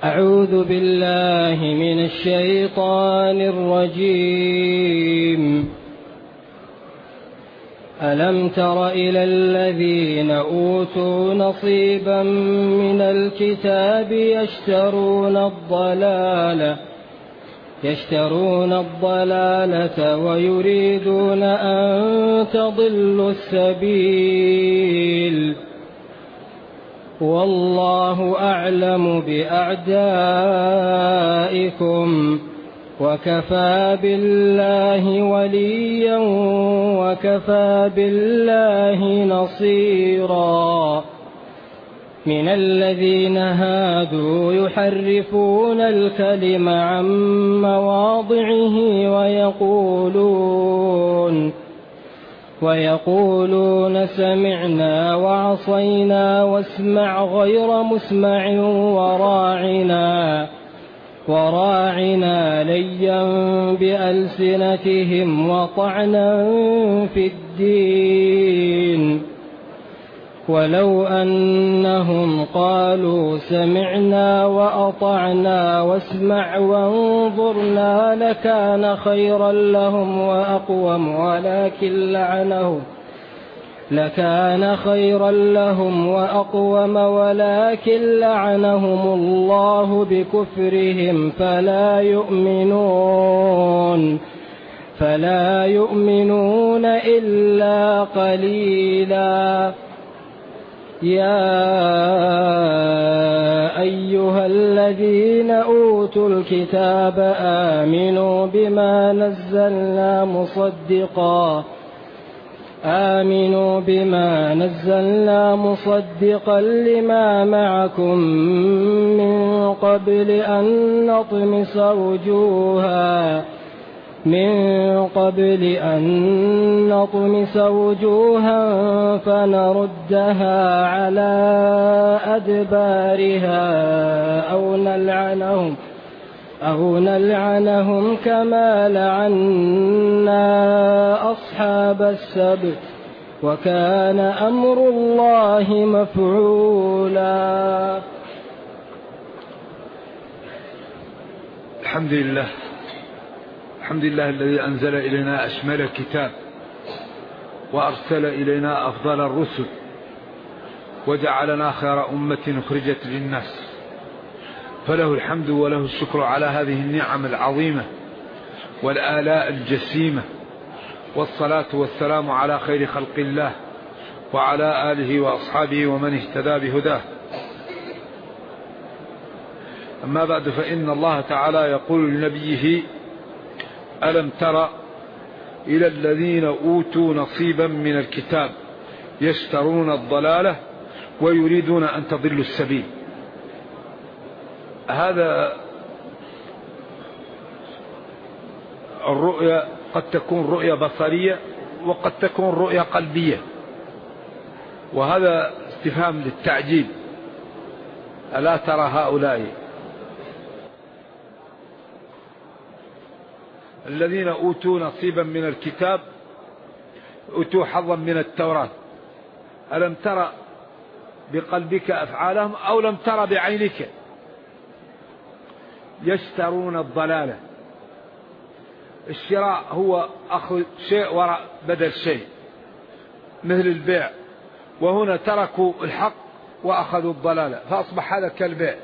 أعوذ بالله من الشيطان الرجيم. ألم تر إلى الذين أوتوا نصيبا من الكتاب يشترون الضلالة ويريدون أن تضلوا السبيل والله أعلم بأعدائكم وكفى بالله وليا وكفى بالله نصيرا. من الذين هادوا يحرفون الكلم عن مواضعه ويقولون سمعنا وعصينا واسمع غير مسمع وراعنا ليا بألسنتهم وطعنا في الدين ولو أنهم قالوا سمعنا وأطعنا واسمع وانظرنا لكان خيرا لهم وأقوم ولكن لعنهم الله بكفرهم فلا يؤمنون إلا قليلا. يا أيها الذين أوتوا الكتاب آمنوا بما نزلنا مصدقا لما معكم من قبل أن نطمس وجوها فنردها على أدبارها أو نلعنهم كما لعنا أصحاب السبت وكان أمر الله مفعولا. الحمد لله الذي أنزل إلينا أشمل الكتاب وأرسل إلينا أفضل الرسل وجعلنا خير أمة أخرجت للناس، فله الحمد وله الشكر على هذه النعم العظيمة والآلاء الجسيمة، والصلاة والسلام على خير خلق الله وعلى آله وأصحابه ومن اهتدى بهداه. أما بعد، فإن الله تعالى يقول لنبيه: ألم تر إلى الذين أوتوا نصيبا من الكتاب يشترون الضلالة ويريدون أن تضلوا السبيل. هذا الرؤيا قد تكون رؤيا بصرية وقد تكون رؤيا قلبية، وهذا استفهام للتعجيل. ألا ترى هؤلاء الذين أوتوا نصيبا من الكتاب، أوتوا حظا من التوراة، ألم ترى بقلبك أفعالهم أو لم ترى بعينك؟ يشترون الضلالة. الشراء هو أخذ شيء وراء بدل شيء مثل البيع، وهنا تركوا الحق وأخذوا الضلالة فأصبح هذا كالبيع.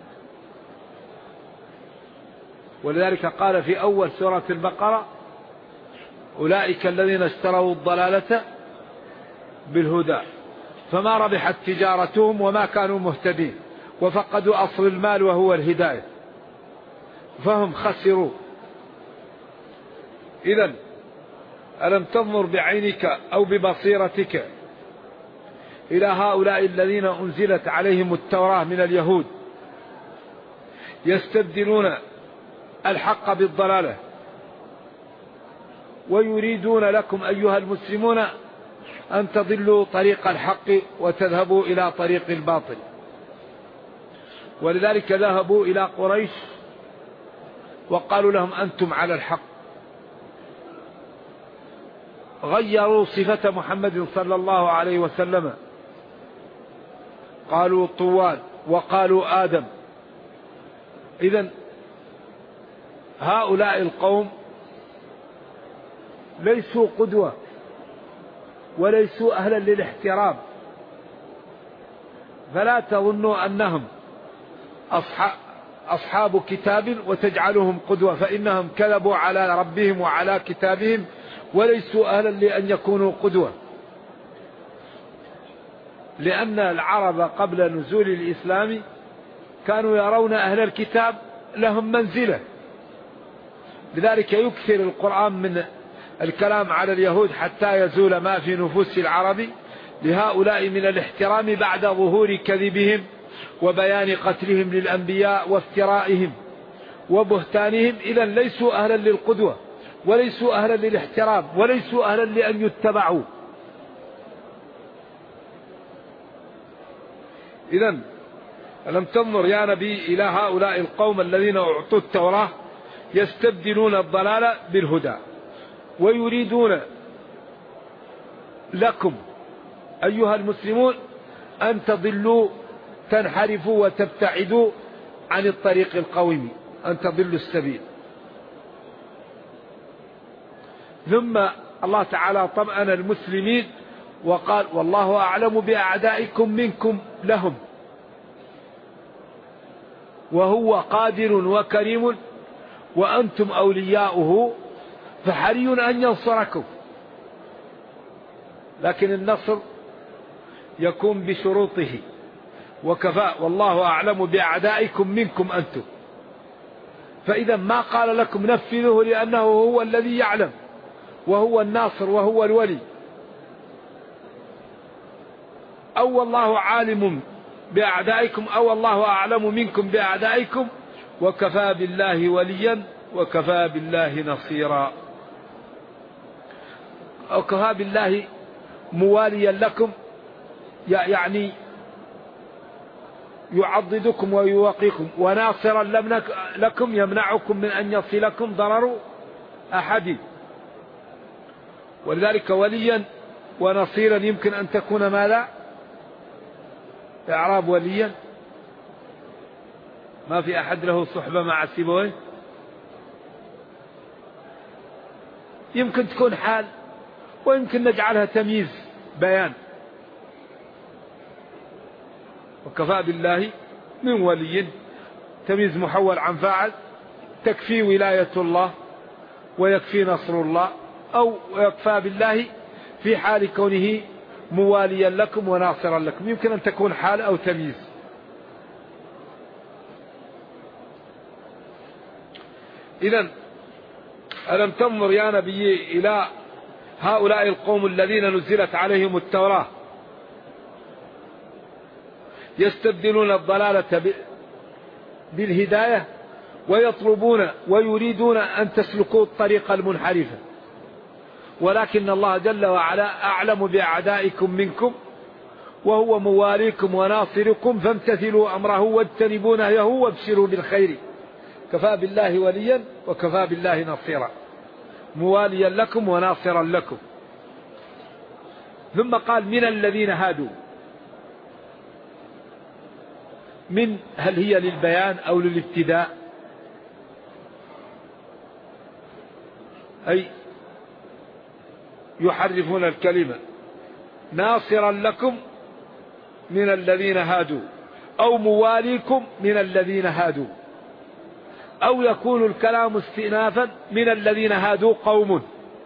ولذلك قال في أول سورة البقرة: أولئك الذين اشتروا الضلالة بالهدى فما ربحت تجارتهم وما كانوا مهتدين وفقدوا أصل المال وهو الهداية فهم خسروا. إذن ألم تنظر بعينك أو ببصيرتك إلى هؤلاء الذين أنزلت عليهم التوراة من اليهود يستبدلون الحق بالضلالة ويريدون لكم أيها المسلمون أن تضلوا طريق الحق وتذهبوا إلى طريق الباطل. ولذلك ذهبوا إلى قريش وقالوا لهم: أنتم على الحق. غيروا صفة محمد صلى الله عليه وسلم، قالوا طوال وقالوا آدم إذن هؤلاء القوم ليسوا قدوة وليسوا أهلا للاحترام، فلا تظنوا أنهم أصحاب كتاب وتجعلهم قدوة، فإنهم كذبوا على ربهم وعلى كتابهم وليسوا أهلا لأن يكونوا قدوة، لأن العرب قبل نزول الإسلام كانوا يرون أهل الكتاب لهم منزلة. لذلك يكثر القرآن من الكلام على اليهود حتى يزول ما في نفوس العرب لهؤلاء من الاحترام بعد ظهور كذبهم وبيان قتلهم للأنبياء وافترائهم وبهتانهم. إذن ليسوا أهلا للقدوة وليسوا أهلا للاحترام وليسوا أهلا لأن يتبعوا. إذن ألم تنظر يا نبي إلى هؤلاء القوم الذين أعطوا التوراة يستبدلون الضلال بالهدى ويريدون لكم أيها المسلمون أن تضلوا تنحرفوا وتبتعدوا عن الطريق القويم، أن تضلوا السبيل. ثم الله تعالى طمأن المسلمين وقال والله أعلم بأعدائكم منكم لهم وهو قادر وكريم وأنتم أولياؤه فحري أن ينصركم. لكن النصر يكون بشروطه وكفى والله أعلم بأعدائكم منكم أنتم. فإذا ما قال لكم نفذوه لأنه هو الذي يعلم وهو الناصر وهو الولي، أو الله عالم بأعدائكم أو الله أعلم منكم بأعدائكم وكفى بالله وليا وكفى بالله نصيرا. وكفى بالله مواليا لكم، يعني يعضدكم ويوقيكم، وناصرا لكم يمنعكم من أن يصلكم ضرر أحد. ولذلك وليا ونصيرا يمكن أن تكون ماذا؟ إعراب وليا ما في أحد له صحبة مع سيبويه، يمكن تكون حال ويمكن نجعلها تمييز بيان. وكفى بالله من ولي تمييز محول عن فاعل، تكفي ولاية الله ويكفي نصر الله، أو يكفى بالله في حال كونه مواليا لكم وناصرا لكم، يمكن أن تكون حال أو تمييز. إذن ألم تنظر يا نبي إلى هؤلاء القوم الذين نزلت عليهم التوراة يستبدلون الضلالة بالهداية ويطلبون ويريدون أن تسلكوا الطريق المنحرفة، ولكن الله جل وعلا أعلم بأعدائكم منكم وهو مواليكم وناصركم فامتثلوا أمره واجتنبوا نهيه وابشروا بالخير. كفى بالله وليا وكفى بالله نصيرا، مواليا لكم وناصرا لكم. ثم قال من الذين هادوا، من هل هي للبيان أو للابتداء؟ أي يحرفون الكلمة. ناصرا لكم من الذين هادوا، أو مواليكم من الذين هادوا، أو يكون الكلام استئنافا من الذين هادوا قوم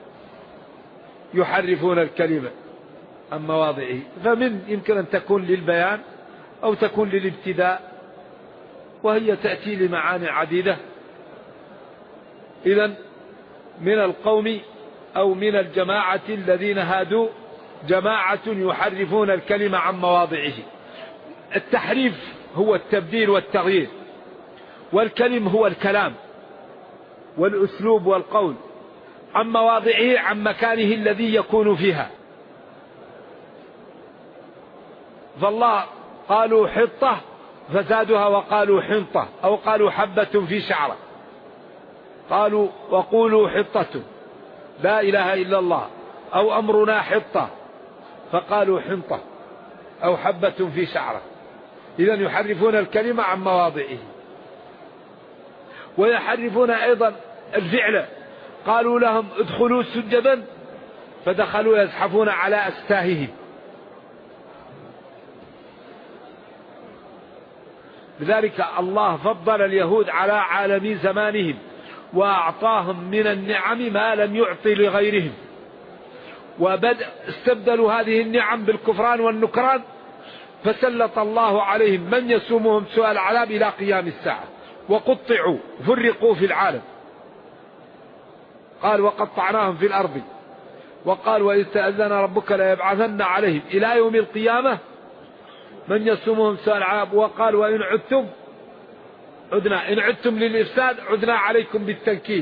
يحرفون الكلمة عن مواضعه. فمن يمكن أن تكون للبيان أو تكون للابتداء، وهي تأتي لمعاني عديدة. إذن من القوم أو من الجماعة الذين هادوا جماعة يحرفون الكلمة عن مواضعه. التحريف هو التبديل والتغيير، والكلم هو الكلام والأسلوب والقول عن مواضعه، عن مكانه الذي يكون فيها. فالله قالوا حطة فزادها وقالوا حنطة، أو قالوا حبة في شعرة، قالوا وقولوا حطة لا إله إلا الله، أو أمرنا حطة فقالوا حنطة أو حبة في شعرة. إذن يحرفون الكلمة عن مواضعه. ويحرفون أيضا الفعل. قالوا لهم ادخلوا سجدا فدخلوا يزحفون على أستاههم. لذلك الله فضل اليهود على عالمي زمانهم وأعطاهم من النعم ما لم يعطي لغيرهم، استبدلوا هذه النعم بالكفران والنكران، فسلط الله عليهم من يسومهم سوء العذاب إلى قيام الساعة، وقطعوا فرقوا في العالم. قال وقطعناهم في الأرض، وقال وإذ تأذن ربك ليبعثن عليهم إلى يوم القيامة من يسومهم سوء العذاب، وقال وإن عدتم عدنا، إن عدتم للإفساد عدنا عليكم بالتنكيل.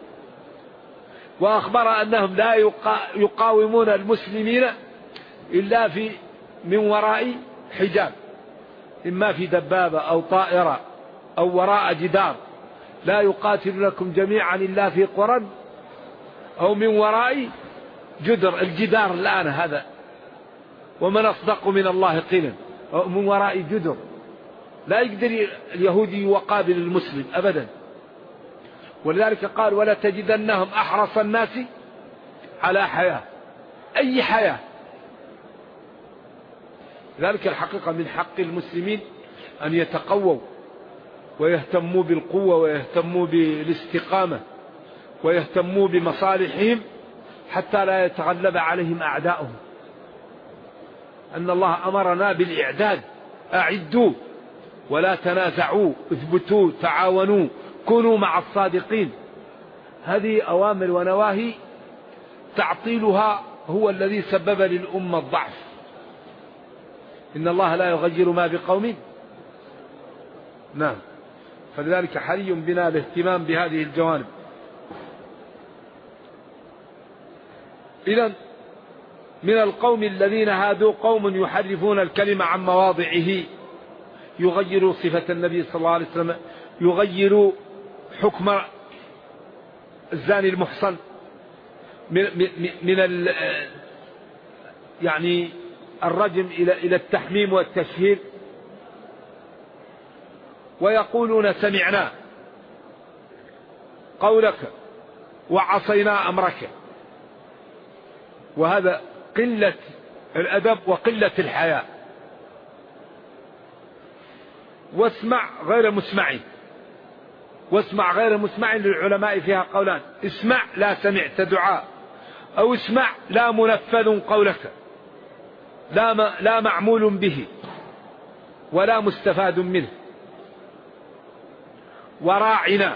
وأخبر أنهم لا يقاومون المسلمين إلا من وراء حجاب، إما في دبابة أو طائرة أو وراء جدار، لا يقاتلونكم جميعا إلا في قرى أو من وراء جدر. الجدار الآن هذا، ومن أصدق من الله قيلا، من وراء جدر. لا يقدر اليهودي يقابل المسلم أبدا. ولذلك قال ولا تجدنهم أحرص الناس على حياة، أي حياة. لذلك الحقيقة من حق المسلمين أن يتقووا ويهتموا بالقوة ويهتموا بالاستقامة ويهتموا بمصالحهم حتى لا يتغلب عليهم أعداؤهم. أن الله أمرنا بالإعداد، أعدوا ولا تنازعوا، اثبتوا، تعاونوا، كونوا مع الصادقين. هذه أوامر ونواهي، تعطيلها هو الذي سبب للأمة الضعف. إن الله لا يغير ما بقوم. نعم. فلذلك حري بنا الاهتمام بهذه الجوانب. إذن من القوم الذين هادوا قوم يحرفون الكلمة عن مواضعه، يغيروا صفة النبي صلى الله عليه وسلم، يغيروا حكم الزاني المحصن من يعني الرجم إلى التحميم والتشهير، ويقولون سمعنا قولك وعصينا أمرك. وهذا قلة الأدب وقلة الحياء. واسمع غير مسمع، واسمع غير مسمع للعلماء فيها قولان: اسمع لا سمعت دعاء، أو اسمع لا منفذ قولك، لا معمول به ولا مستفاد منه. وراعنا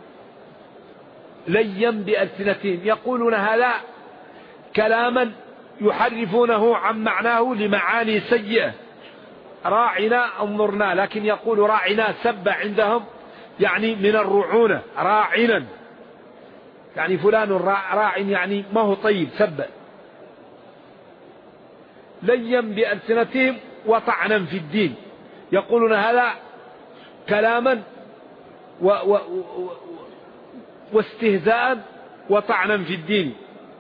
ليا بألسنتهم، يقولون هذا كلاما يحرفونه عن معناه لمعاني سيئة. راعنا انظرنا، لكن يقول راعنا سب عندهم، يعني من الرعونة. راعنا يعني فلان راع، يعني ما هو طيب، سب. ليا بألسنتهم وطعنا في الدين، يقولون هذا كلاما واستهزاء وطعنا في الدين.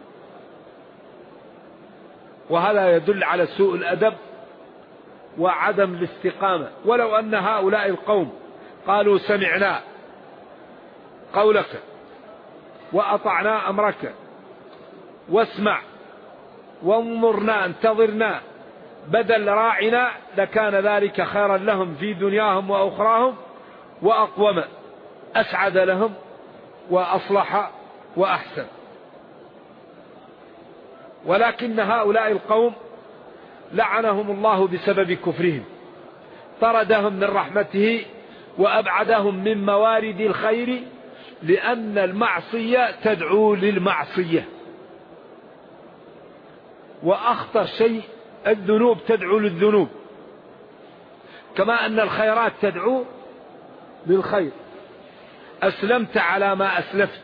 وهذا يدل على سوء الأدب وعدم الاستقامة. ولو أن هؤلاء القوم قالوا سمعنا قولك وأطعنا أمرك واسمع وانظرنا انتظرنا بدل راعنا، لكان ذلك خيرا لهم في دنياهم وأخراهم، وأقوم، أسعد لهم وأصلح وأحسن. ولكن هؤلاء القوم لعنهم الله بسبب كفرهم، طردهم من رحمته وأبعدهم من موارد الخير، لأن المعصية تدعو للمعصية. وأخطر شيء الذنوب تدعو للذنوب، كما أن الخيرات تدعو للخير. أسلمت على ما أسلفت.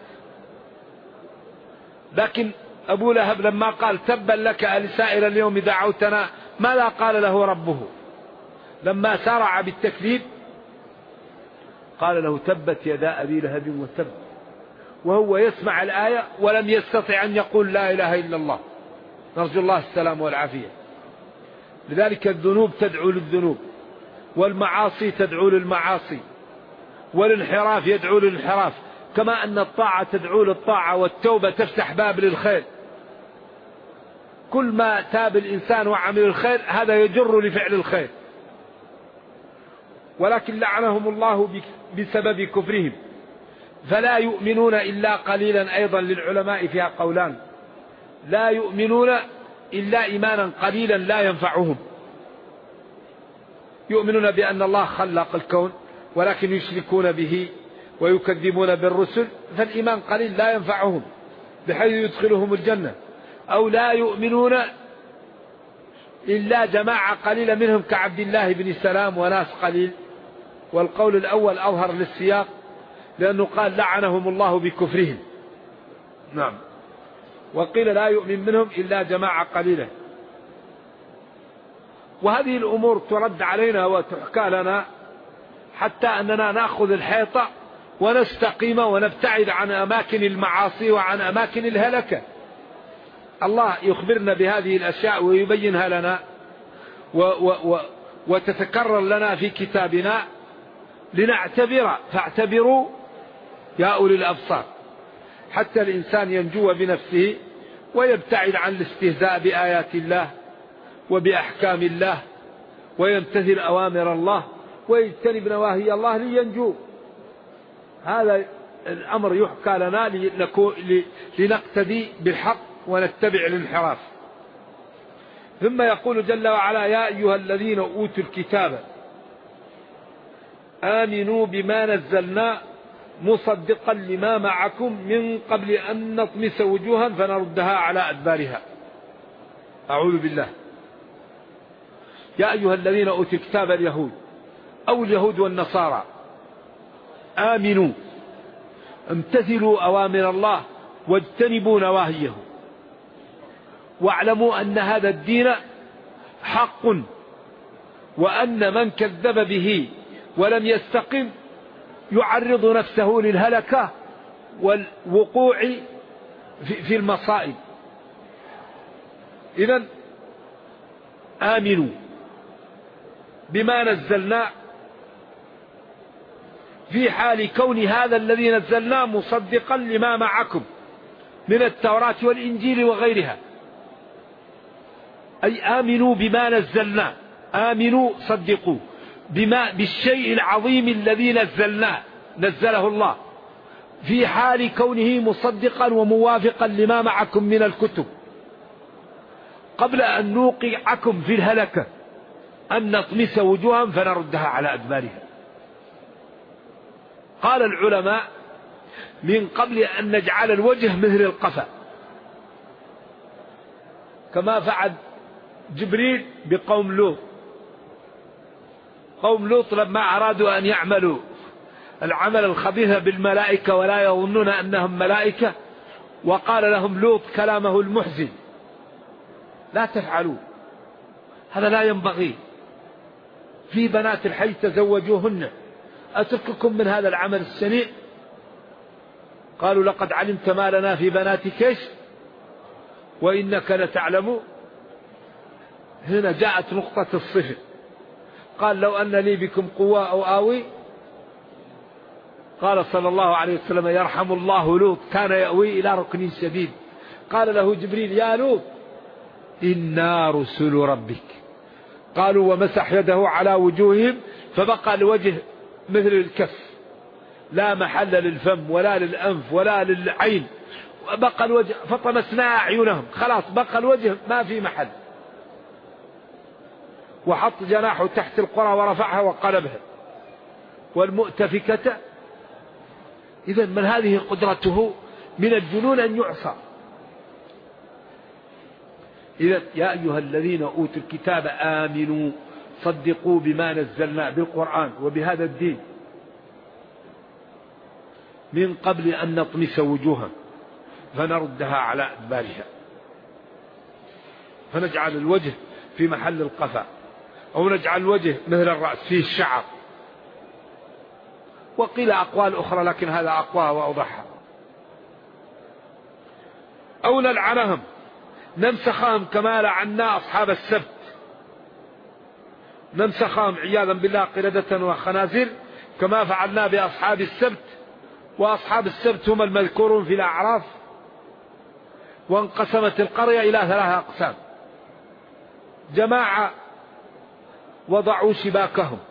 لكن أبو لهب لما قال تبا لك ألسائر اليوم دعوتنا، ماذا قال له ربه لما سارع بالتكذيب؟ قال له تبت يدا أبي لهب وتب، وهو يسمع الآية ولم يستطع أن يقول لا إله إلا الله. نرجو الله السلام والعافية. لذلك الذنوب تدعو للذنوب، والمعاصي تدعو للمعاصي، والانحراف يدعو للانحراف، كما أن الطاعة تدعو للطاعة والتوبة تفتح باب للخير. كل ما تاب الإنسان وعمل الخير هذا يجر لفعل الخير. ولكن لعنهم الله بسبب كفرهم فلا يؤمنون إلا قليلا. أيضا للعلماء فيها قولان: لا يؤمنون إلا إيمانا قليلا لا ينفعهم. يؤمنون بأن الله خلق الكون ولكن يشركون به ويكذبون بالرسل، فالإيمان قليل لا ينفعهم بحيث يدخلهم الجنة. أو لا يؤمنون إلا جماعة قليلة منهم كعبد الله بن سلام وناس قليل. والقول الأول أظهر للسياق لأنه قال لعنهم الله بكفرهم. نعم. وقيل لا يؤمن منهم إلا جماعة قليلة. وهذه الأمور ترد علينا وتحكى لنا حتى أننا نأخذ الحيطة ونستقيم ونبتعد عن أماكن المعاصي وعن أماكن الهلكة. الله يخبرنا بهذه الأشياء ويبينها لنا وتتكرر لنا في كتابنا لنعتبر. فاعتبروا يا أولي الأبصار، حتى الإنسان ينجو بنفسه ويبتعد عن الاستهزاء بآيات الله وبأحكام الله ويمتثل أوامر الله ويجتنب نواهي الله لينجو. هذا الأمر يحكى لنا لنقتدي بالحق ونتبع الانحراف. ثم يقول جل وعلا: يا أيها الذين أوتوا الكتاب آمنوا بما نزلنا مصدقا لما معكم من قبل أن نطمس وجوها فنردها على أدبارها. أعوذ بالله. يا أيها الذين أوتوا الكتاب، اليهود أو اليهود والنصارى، آمنوا، امتثلوا أوامر الله واجتنبوا نواهيه، واعلموا أن هذا الدين حق، وأن من كذب به ولم يستقم يعرض نفسه للهلكة والوقوع في المصائب. إذن آمنوا بما نزلنا في حال كون هذا الذي نزلناه مصدقا لما معكم من التوراة والإنجيل وغيرها. أي آمنوا بما نزلنا، آمنوا صدقوا بالشيء العظيم الذي نزله الله في حال كونه مصدقا وموافقا لما معكم من الكتب، قبل أن نوقعكم في الهلكة أن نطمس وجوها فنردها على أدبارها. قال العلماء: من قبل أن نجعل الوجه مثل القفا، كما فعل جبريل بقوم لوط. قوم لوط لما أرادوا أن يعملوا العمل الخبيث بالملائكة ولا يظنون أنهم ملائكة، وقال لهم لوط كلامه المحزن: لا تفعلوا، هذا لا ينبغي، في بنات الحي تزوجوهن، أترككم من هذا العمل السنيء. قالوا: لقد علمت ما لنا في بناتك إيش وإنك لتعلم. هنا جاءت نقطة الصفر. قال: لو أن لي بكم قوة أو آوي. قال صلى الله عليه وسلم: يرحم الله لوط، كان يأوي إلى ركن شديد. قال له جبريل: يا لوط إنا رسل ربك. قالوا: ومسح يده على وجوههم فبقى الوجه مثل الكف، لا محل للفم ولا للأنف ولا للعين، بقى الوجه، فطمسنا أعينهم، خلاص بقى الوجه ما في محل. وحط جناحه تحت القرى ورفعها وقلبها. والمؤتفكة. إذا من هذه قدرته من الجنون أن يعصى. إذا يا أيها الذين أوتوا الكتاب آمنوا صدقوا بما نزلنا بالقرآن وبهذا الدين من قبل أن نطمس وجوها فنردها على أدبارها، فنجعل الوجه في محل القفا، أو نجعل الوجه مثل الرأس فيه الشعر. وقيل أقوال أخرى لكن هذا أقوى وأوضحها. أو نلعنهم، نمسخهم كما لعنا أصحاب السبت، نمسخهم عياذا بالله قردة وخنازير كما فعلنا بأصحاب السبت، وأصحاب السبت هم المذكورون في الأعراف. وانقسمت القرية إلى 3 أقسام: جماعة وضعوا شباكهم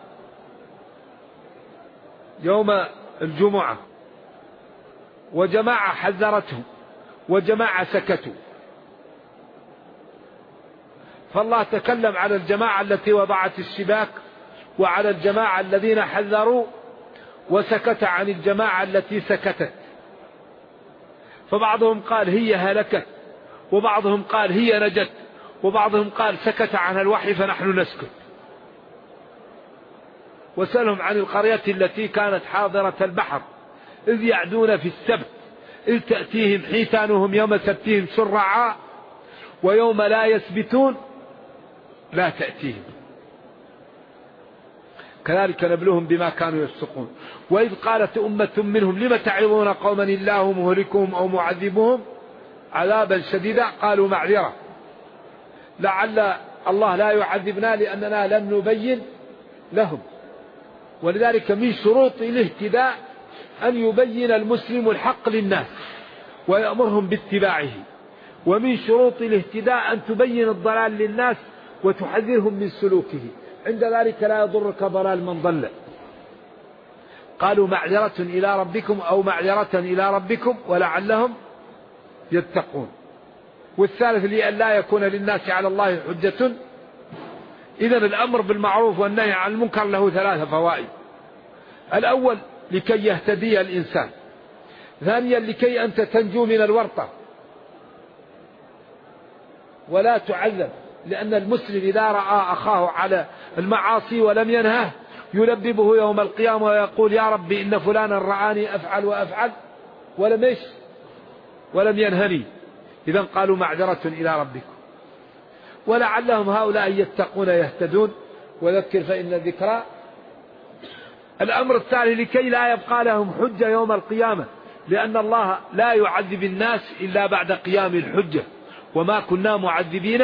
يوم الجمعة، وجماعة حذرتهم، وجماعة سكتوا. فالله تكلم على الجماعة التي وضعت الشباك، وعلى الجماعة الذين حذروا، وسكت عن الجماعة التي سكتت. فبعضهم قال هي هلكت، وبعضهم قال هي نجت، وبعضهم قال سكت عنها الوحي فنحن نسكت. وسألهم عن القرية التي كانت حاضرة البحر إذ يعدون في السبت إذ تأتيهم حيتانهم يوم سبتهم شرعا ويوم لا يسبتون لا تأتيهم كذلك نبلوهم بما كانوا يفسقون. وإذ قالت أمة منهم لم تعظون قوما الله مهلكهم أو معذبهم عذابا شديدا قالوا معذرة لعل الله لا يعذبنا لأننا لم نبين لهم. ولذلك من شروط الاهتداء أن يبين المسلم الحق للناس ويأمرهم باتباعه، ومن شروط الاهتداء أن تبين الضلال للناس وتحذرهم من سلوكه، عند ذلك لا يضرك ضلال من ضل. قالوا معذرة إلى ربكم أو معذرة إلى ربكم ولعلهم يتقون. والثالث لأن لا يكون للناس على الله حجة. إذن الأمر بالمعروف والنهي عن المنكر له 3 فوائد: الأول لكي يهتدي الإنسان، ثانيا لكي أنت تنجو من الورطة ولا تعذب، لأن المسلم إذا رأى أخاه على المعاصي ولم ينهه يلببه يوم القيامة ويقول يا ربي إن فلانا رآني أفعل وأفعل ولم ينهني. إذن قالوا معذرة إلى ربكم ولعلهم هؤلاء يتقون يهتدون وذكر فإن الذكرى. الأمر الثاني لكي لا يبقى لهم حجة يوم القيامة، لأن الله لا يعذب الناس إلا بعد قيام الحجة وما كنا معذبين.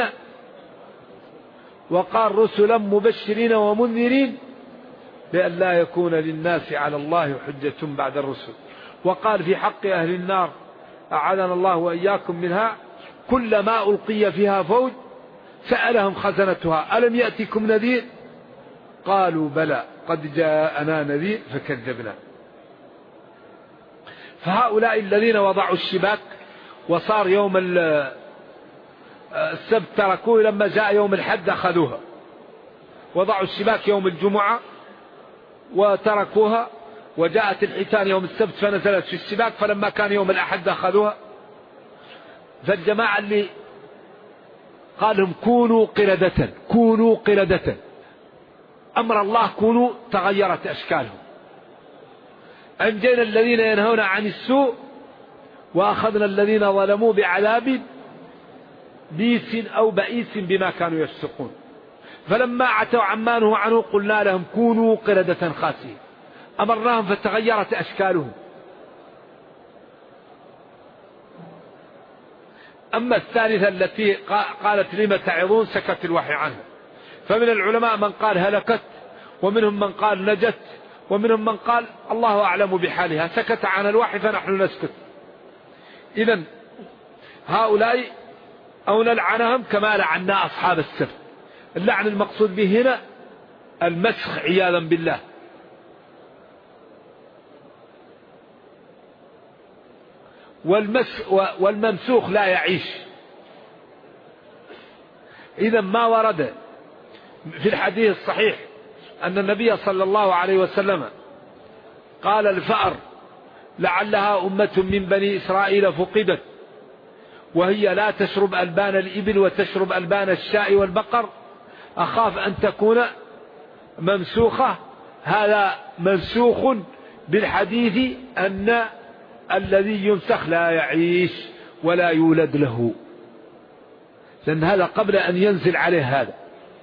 وقال رسلا مبشرين ومنذرين لأن لا يكون للناس على الله حجة بعد الرسل. وقال في حق أهل النار أعاذنا الله وإياكم منها كلما ألقي فيها فوج سألهم خزنتها ألم يأتكم نذير قالوا بلى قد جاءنا نذير فكذبنا. فهؤلاء الذين وضعوا الشباك وصار يوم السبت تركوه، لما جاء يوم الحد أخذوها. وضعوا الشباك يوم الجمعة وتركوها، وجاءت الحيتان يوم السبت فنزلت في الشباك، فلما كان يوم الأحد أخذوها. فالجماعة اللي قال لهم كونوا قردة أمر الله كونوا تغيرت أشكالهم. أنجينا الذين ينهون عن السوء وأخذنا الذين ظلموا بعذاب بئيس أو بئيس بما كانوا يفسقون. فلما عتوا عما نهوا عنه قلنا لهم كونوا قردة خاسئين، أمرناهم فتغيرت أشكالهم. أما الثالثة التي قالت لم تعظون سكت الوحي عنها. فمن العلماء من قال هلكت، ومنهم من قال نجت، ومنهم من قال الله أعلم بحالها سكت عن الوحي فنحن نسكت. إذن هؤلاء أو نلعنهم كما لعنا أصحاب السبت. اللعن المقصود به هنا المسخ عياذا بالله. والممسوخ لا يعيش. إذا ما ورد في الحديث الصحيح أن النبي صلى الله عليه وسلم قال الفأر لعلها أمة من بني إسرائيل فقدت وهي لا تشرب ألبان الإبل وتشرب ألبان الشاء والبقر أخاف أن تكون ممسوخة. هذا منسوخ بالحديث أن الذي يمسخ لا يعيش ولا يولد له، لأن هذا قبل أن ينزل عليه هذا.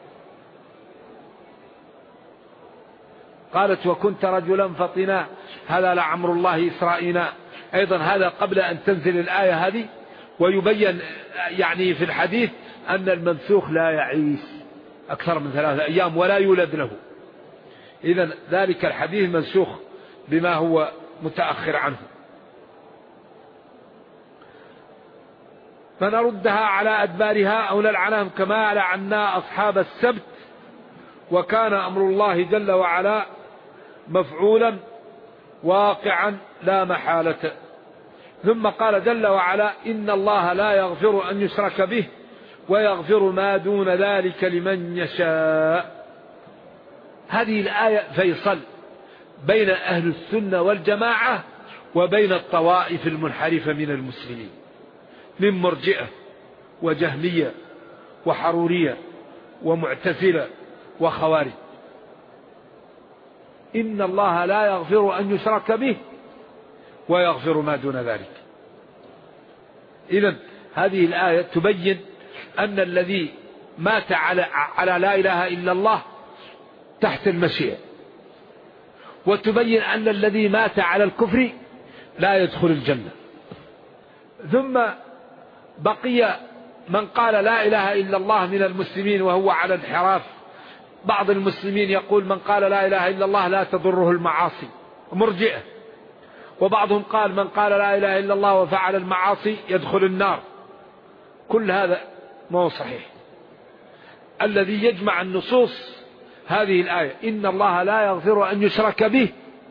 قالت وكنت رجلا فطنا هذا لعمر الله إسرائيل. أيضا هذا قبل أن تنزل الآية هذه. ويبين يعني في الحديث أن الممسوخ لا يعيش أكثر من 3 أيام ولا يولد له. إذن ذلك الحديث منسوخ بما هو متأخر عنه. فنردها على أدبارها أو نلعنهم كما لعنا أصحاب السبت وكان أمر الله جل وعلا مفعولا واقعا لا محالة. ثم قال جل وعلا إن الله لا يغفر أن يشرك به ويغفر ما دون ذلك لمن يشاء. هذه الآية فيصل بين أهل السنة والجماعة وبين الطوائف المنحرفة من المسلمين من مرجئة وجهمية وحرورية ومعتزلة وخوارج. إن الله لا يغفر أن يشرك به ويغفر ما دون ذلك. إذن هذه الآية تبين أن الذي مات على لا إله إلا الله تحت المشيئة، وتبين أن الذي مات على الكفر لا يدخل الجنة. ثم بقي من قال لا إله إلا الله من المسلمين وهو على انحراف. بعض المسلمين يقول من قال لا إله إلا الله لا تضره المعاصي، مرجئة. وبعضهم قال من قال لا إله إلا الله وفعل المعاصي يدخل النار. كل هذا ما هو صحيح. الذي يجمع النصوص هذه الآية إن الله لا يغفر أن يشرك به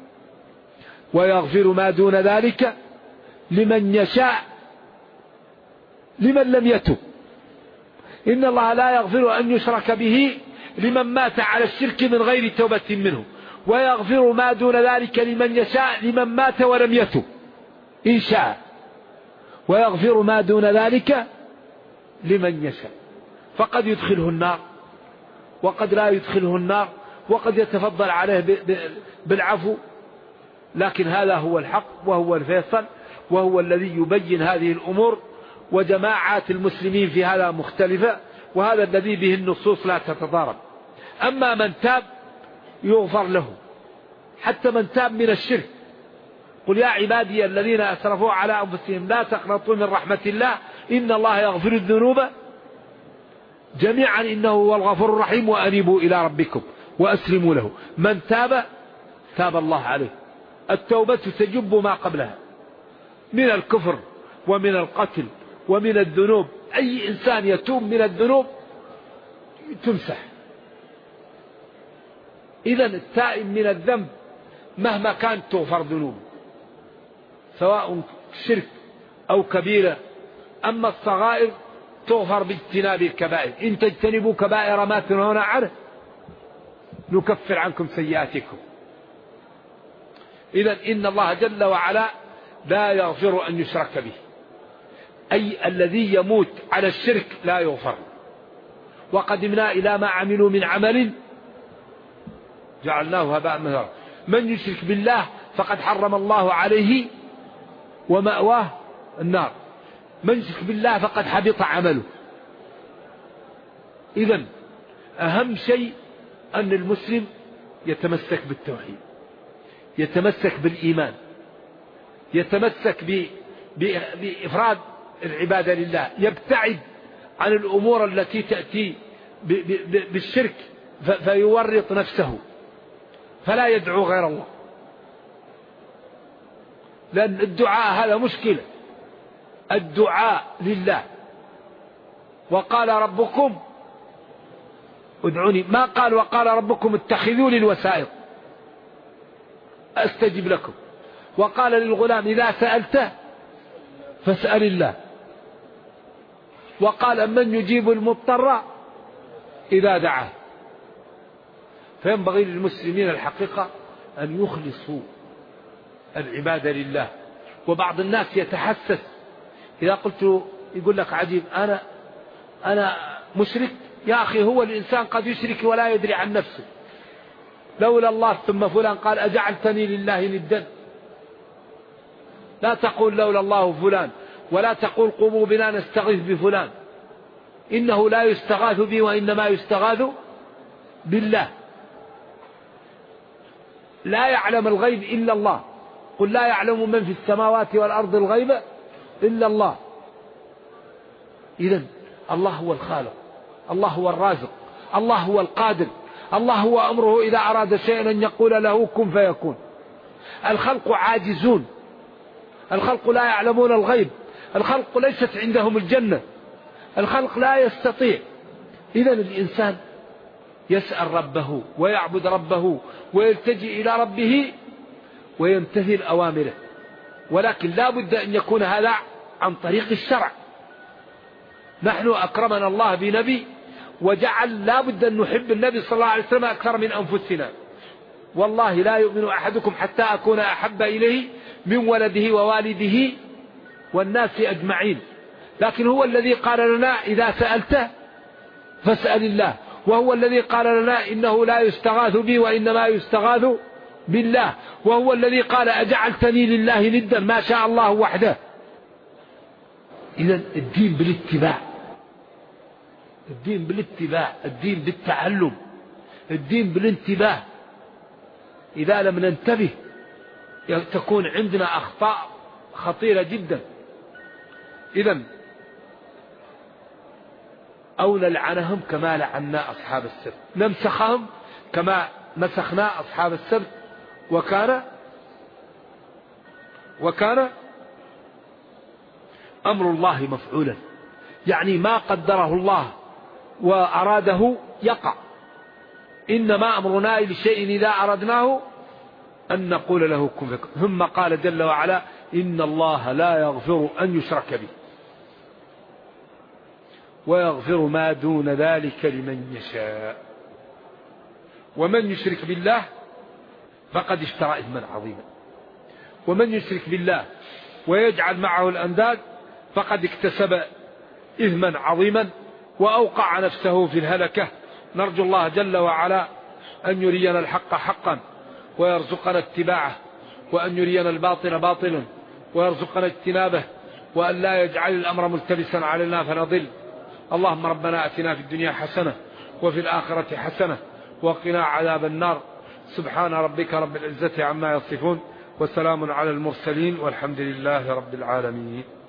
ويغفر ما دون ذلك لمن يشاء لمن لم يتب. إن الله لا يغفر أن يشرك به لمن مات على الشرك من غير توبة منه، ويغفر ما دون ذلك لمن يشاء لمن مات ولم يتب إن شاء، ويغفر ما دون ذلك لمن يشاء. فقد يدخله النار وقد لا يدخله النار، وقد يتفضل عليه بالعفو. لكن هذا هو الحق وهو الفيصل وهو الذي يبين هذه الأمور. وجماعات المسلمين في هذا مختلفة، وهذا الذي به النصوص لا تتضارب. أما من تاب يغفر له، حتى من تاب من الشرك. قل يا عبادي الذين أسرفوا على أنفسهم لا تقنطوا من رحمة الله إن الله يغفر الذنوب جميعا إنه هو الغفور الرحيم وأنيبوا إلى ربكم وأسلموا له. من تاب تاب الله عليه. التوبة تجب ما قبلها من الكفر ومن القتل ومن الذنوب. أي إنسان يتوب من الذنوب تمسح. إذن التائب من الذنب مهما كانت تغفر ذنوب، سواء شرك أو كبيرة. أما الصغائر تغفر باجتناب الكبائر. إن تجتنبوا كبائر ما تنهون عنه نكفر عنكم سيئاتكم. إذن إن الله جل وعلا لا يغفر أن يشرك به، أي الذي يموت على الشرك لا يغفر. وقدمنا إلى ما عملوا من عمل جعلناه هباء منثورا. من يشرك بالله فقد حرم الله عليه ومأواه النار. من يشرك بالله فقد حبط عمله. إذن أهم شيء أن المسلم يتمسك بالتوحيد، يتمسك بالإيمان، يتمسك بإفراد العبادة لله، يبتعد عن الأمور التي تأتي بالشرك فيورط نفسه، فلا يدعو غير الله. لأن الدعاء هذا مشكلة. الدعاء لله. وقال ربكم ادعوني، ما قال وقال ربكم اتخذوا لي الوسائط أستجب لكم. وقال للغلام إذا سألت فاسأل الله. وقال من يجيب المضطر إذا دعاه. فينبغي للمسلمين الحقيقة أن يخلصوا العبادة لله. وبعض الناس يتحسس إذا قلت يقول لك عجيب أنا مشرك. يا أخي هو الإنسان قد يشرك ولا يدري عن نفسه. لولا الله ثم فلان قال أجعلتني لله ندا. لا تقول لولا الله فلان، ولا تقول قوموا بنا نستغيث بفلان. إنه لا يستغاث به وإنما يستغاث بالله. لا يعلم الغيب إلا الله. قل لا يعلم من في السماوات والأرض الغيب إلا الله. إذن الله هو الخالق، الله هو الرازق، الله هو القادر، الله هو أمره إذا أراد شيئا أن يقول له كن فيكون. الخلق عاجزون، الخلق لا يعلمون الغيب، الخلق ليست عندهم الجنة، الخلق لا يستطيع. إذن الإنسان يسأل ربه ويعبد ربه ويلتجئ إلى ربه ويمتثل أوامره، ولكن لا بد أن يكون هذا عن طريق الشرع. نحن أكرمنا الله بنبي وجعل لا بد أن نحب النبي صلى الله عليه وسلم أكثر من أنفسنا. والله لا يؤمن أحدكم حتى أكون أحب إليه من ولده ووالده والناس أجمعين. لكن هو الذي قال لنا إذا سألته فاسأل الله، وهو الذي قال لنا إنه لا يستغاث بي وإنما يستغاث بالله، وهو الذي قال أجعلتني لله ندا ما شاء الله وحده. إذن الدين بالاتباع، الدين بالاتباع، الدين بالتعلم، الدين بالانتباه. إذا لم ننتبه تكون عندنا أخطاء خطيرة جدا. إذن أو نلعنهم كما لعنا أصحاب السبت، نمسخهم كما مسخنا أصحاب السبت، وكان أمر الله مفعولا، يعني ما قدره الله وأراده يقع. إنما أمرنا لشيء إذا أردناه أن نقول له كن فيكون. ثم قال جل وعلا إن الله لا يغفر أن يشرك به ويغفر ما دون ذلك لمن يشاء، ومن يشرك بالله فقد اشترى إثما عظيما. ومن يشرك بالله ويجعل معه الأنداد فقد اكتسب إثما عظيما وأوقع نفسه في الهلكة. نرجو الله جل وعلا أن يرينا الحق حقا ويرزقنا اتباعه، وأن يرينا الباطل باطلا ويرزقنا اجتنابه، وأن لا يجعل الأمر ملتبسا علينا فنضل. اللهم ربنا أتنا في الدنيا حسنة وفي الآخرة حسنة وقنا عذاب النار. سبحان ربك رب العزة عما يصفون، وسلام على المرسلين، والحمد لله رب العالمين.